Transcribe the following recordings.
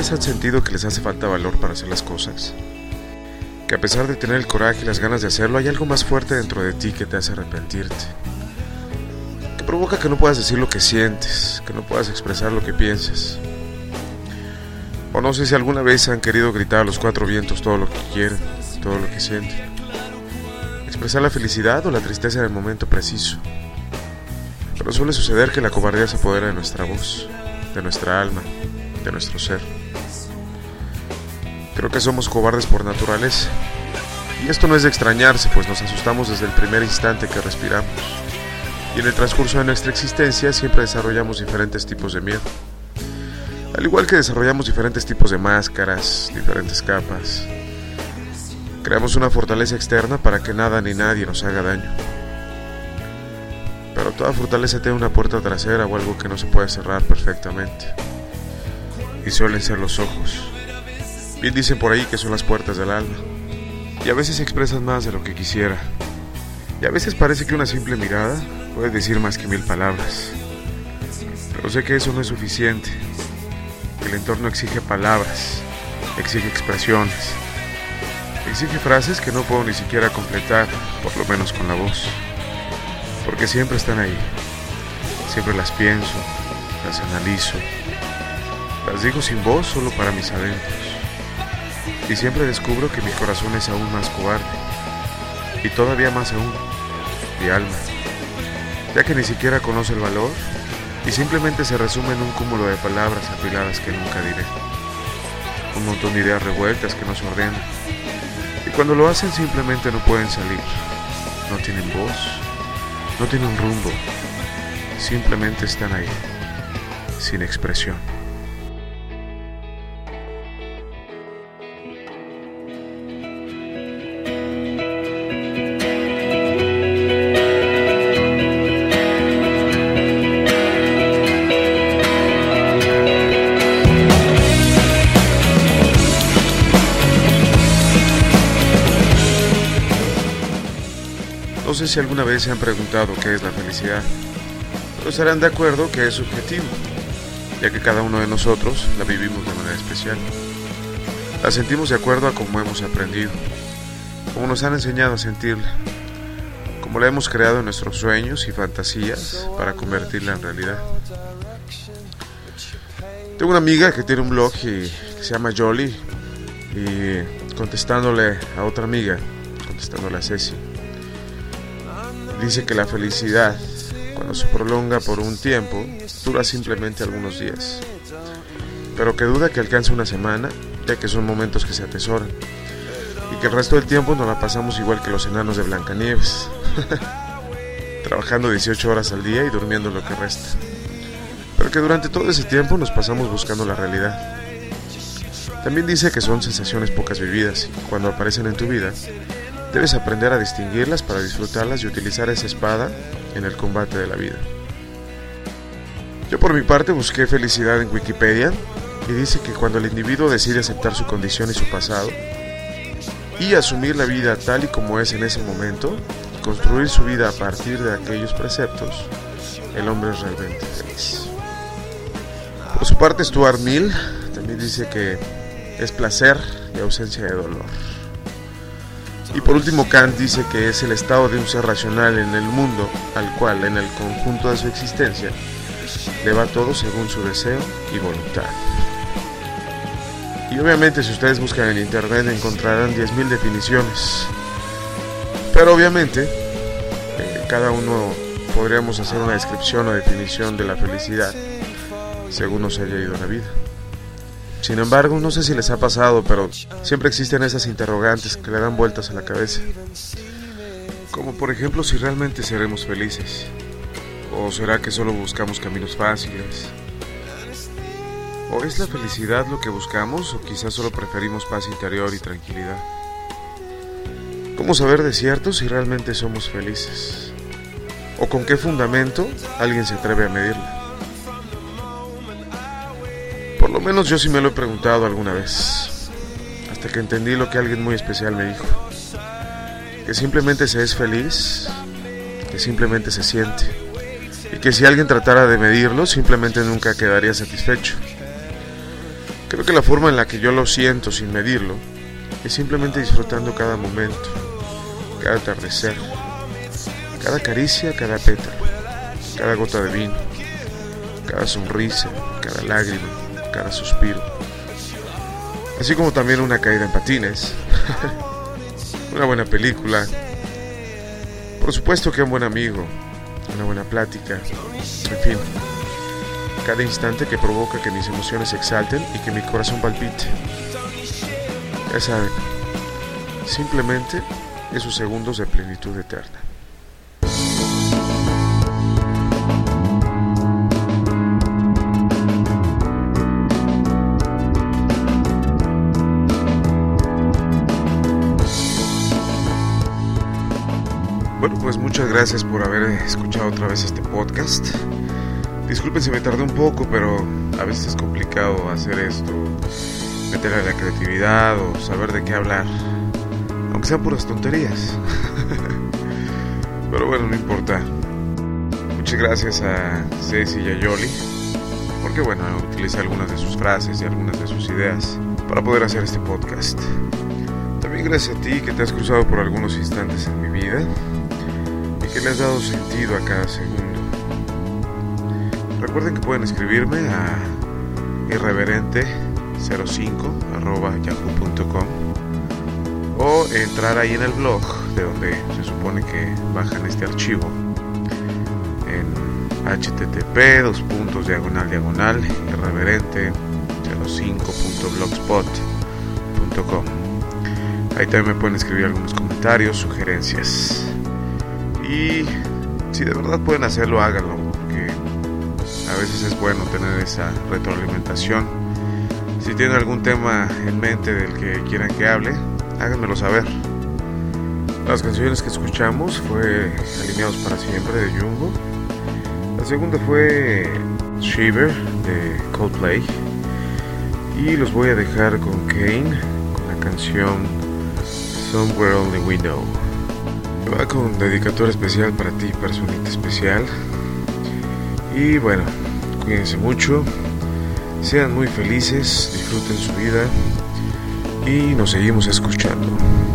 vez han sentido que les hace falta valor para hacer las cosas? Que a pesar de tener el coraje y las ganas de hacerlo, hay algo más fuerte dentro de ti que te hace arrepentirte. Que provoca que no puedas decir lo que sientes, que no puedas expresar lo que piensas. O no sé si alguna vez han querido gritar a los cuatro vientos todo lo que quieren, todo lo que sienten. Expresar la felicidad o la tristeza en el momento preciso. Pero suele suceder que la cobardía se apodera de nuestra voz, de nuestra alma, de nuestro ser. Creo que somos cobardes por naturaleza. Y esto no es de extrañarse, pues nos asustamos desde el primer instante que respiramos. Y en el transcurso de nuestra existencia siempre desarrollamos diferentes tipos de miedo. Al igual que desarrollamos diferentes tipos de máscaras, diferentes capas. Creamos una fortaleza externa para que nada ni nadie nos haga daño. Pero toda fortaleza tiene una puerta trasera o algo que no se puede cerrar perfectamente. Y suelen ser los ojos. Bien dicen por ahí que son las puertas del alma. Y a veces expresan más de lo que quisiera. Y a veces parece que una simple mirada puede decir más que 1000 palabras. Pero sé que eso no es suficiente. El entorno exige palabras, exige expresiones, exige frases que no puedo ni siquiera completar, por lo menos con la voz. Porque siempre están ahí. Siempre las pienso, las analizo. Las digo sin voz solo para mis adentros. Y siempre descubro que mi corazón es aún más cobarde. Y todavía más aún, mi alma. Ya que ni siquiera conoce el valor y simplemente se resume en un cúmulo de palabras apiladas que nunca diré. Un montón de ideas revueltas que no se ordenan. Y cuando lo hacen simplemente no pueden salir. No tienen voz, no tienen rumbo. Simplemente están ahí, sin expresión. No sé si alguna vez se han preguntado qué es la felicidad, pero estarán de acuerdo que es subjetivo, ya que cada uno de nosotros la vivimos de manera especial. La sentimos de acuerdo a cómo hemos aprendido, cómo nos han enseñado a sentirla, cómo la hemos creado en nuestros sueños y fantasías para convertirla en realidad. Tengo una amiga que tiene un blog que se llama Jolie, y contestándole a otra amiga, contestándole a Ceci, dice que la felicidad, cuando se prolonga por un tiempo, dura simplemente algunos días, pero que duda que alcance una semana, ya que son momentos que se atesoran, y que el resto del tiempo nos la pasamos igual que los enanos de Blancanieves, trabajando 18 horas al día y durmiendo lo que resta, pero que durante todo ese tiempo nos pasamos buscando la realidad. También dice que son sensaciones pocas vividas, y cuando aparecen en tu vida, debes aprender a distinguirlas para disfrutarlas y utilizar esa espada en el combate de la vida. Yo por mi parte busqué felicidad en Wikipedia y dice que cuando el individuo decide aceptar su condición y su pasado y asumir la vida tal y como es en ese momento y construir su vida a partir de aquellos preceptos, el hombre es realmente feliz. Por su parte, Stuart Mill también dice que es placer y ausencia de dolor. Y por último, Kant dice que es el estado de un ser racional en el mundo al cual, en el conjunto de su existencia, le va todo según su deseo y voluntad. Y obviamente si ustedes buscan en internet encontrarán 10.000 definiciones. Pero obviamente, cada uno podríamos hacer una descripción o definición de la felicidad según nos haya ido la vida. Sin embargo, no sé si les ha pasado, pero siempre existen esas interrogantes que le dan vueltas a la cabeza. Como por ejemplo, si realmente seremos felices. ¿O será que solo buscamos caminos fáciles? ¿O es la felicidad lo que buscamos o quizás solo preferimos paz interior y tranquilidad? ¿Cómo saber de cierto si realmente somos felices? ¿O con qué fundamento alguien se atreve a medirla? Por lo menos yo sí me lo he preguntado alguna vez, hasta que entendí lo que alguien muy especial me dijo, que simplemente se es feliz, que simplemente se siente, y que si alguien tratara de medirlo, simplemente nunca quedaría satisfecho. Creo que la forma en la que yo lo siento sin medirlo es simplemente disfrutando cada momento, cada atardecer, cada caricia, cada pétalo, cada gota de vino, cada sonrisa, cada lágrima, cada suspiro. Así como también una caída en patines, una buena película, por supuesto que un buen amigo, una buena plática, en fin, cada instante que provoca que mis emociones se exalten y que mi corazón palpite. Ya saben, simplemente esos segundos de plenitud eterna. Bueno, pues muchas gracias por haber escuchado otra vez este podcast. Disculpen si me tardé un poco, pero a veces es complicado hacer esto, meterle la creatividad o saber de qué hablar, aunque sean puras tonterías. Pero bueno, no importa. Muchas gracias a Ceci y a Yoli, porque bueno, utilicé algunas de sus frases y algunas de sus ideas para poder hacer este podcast. También gracias a ti que te has cruzado por algunos instantes en mi vida y que le has dado sentido a cada segundo. Recuerden que pueden escribirme a irreverente05@yahoo.com o entrar ahí en el blog de donde se supone que bajan este archivo en http://irreverente05.blogspot.com. Ahí también me pueden escribir algunos comentarios, sugerencias, y si de verdad pueden hacerlo, háganlo, porque a veces es bueno tener esa retroalimentación. Si tienen algún tema en mente del que quieran que hable, háganmelo saber. Las canciones que escuchamos fue Alineados para Siempre de Jumbo. La segunda fue Shiver de Coldplay. Y los voy a dejar con Kane, con la canción Somewhere Only We Know. Va con dedicatoria especial para ti, personita especial. Y bueno, cuídense mucho, sean muy felices, disfruten su vida y nos seguimos escuchando.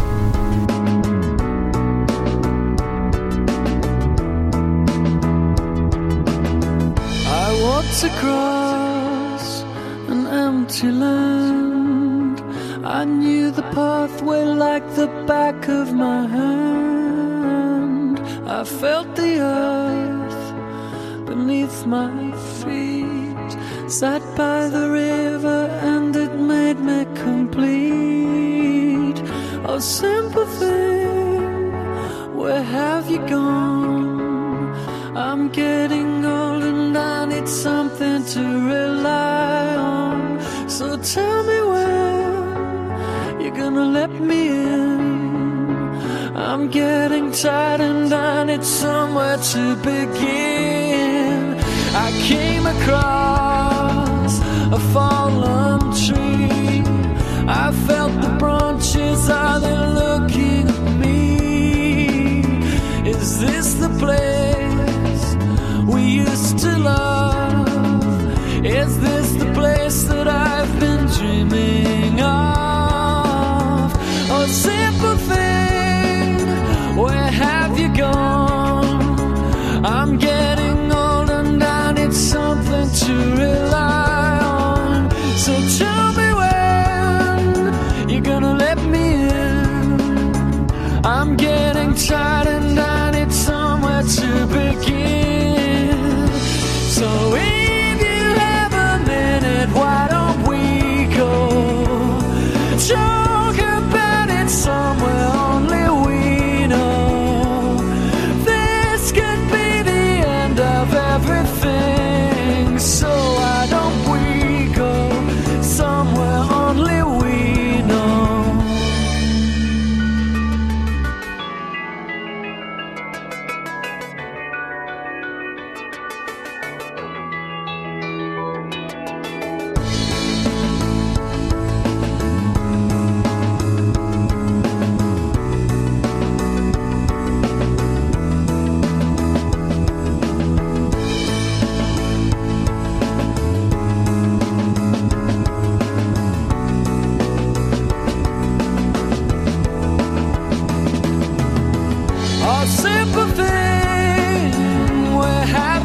I walked across an empty land. I knew the pathway like the back of my hand. I felt the earth beneath my feet, sat by the river and it made me complete. Oh, simple thing, where have you gone? I'm getting old and I need something to rely on. So tell me when you're gonna let me in. I'm getting tired and I need somewhere to begin. I came across a fallen tree. I felt the branches, are they looking at me? Is this the place we used to love? Is this the place that I've been dreaming of? Oh, simple thing, where have you gone? I'm getting old and I need something to rely on. So tell me when you're gonna let me in. I'm getting tired and I need somewhere to begin. So if you have a minute, why don't we go talk about it somewhere only we know. This could be the end of everything. So why don't we go somewhere only we know? Our sympathy, where have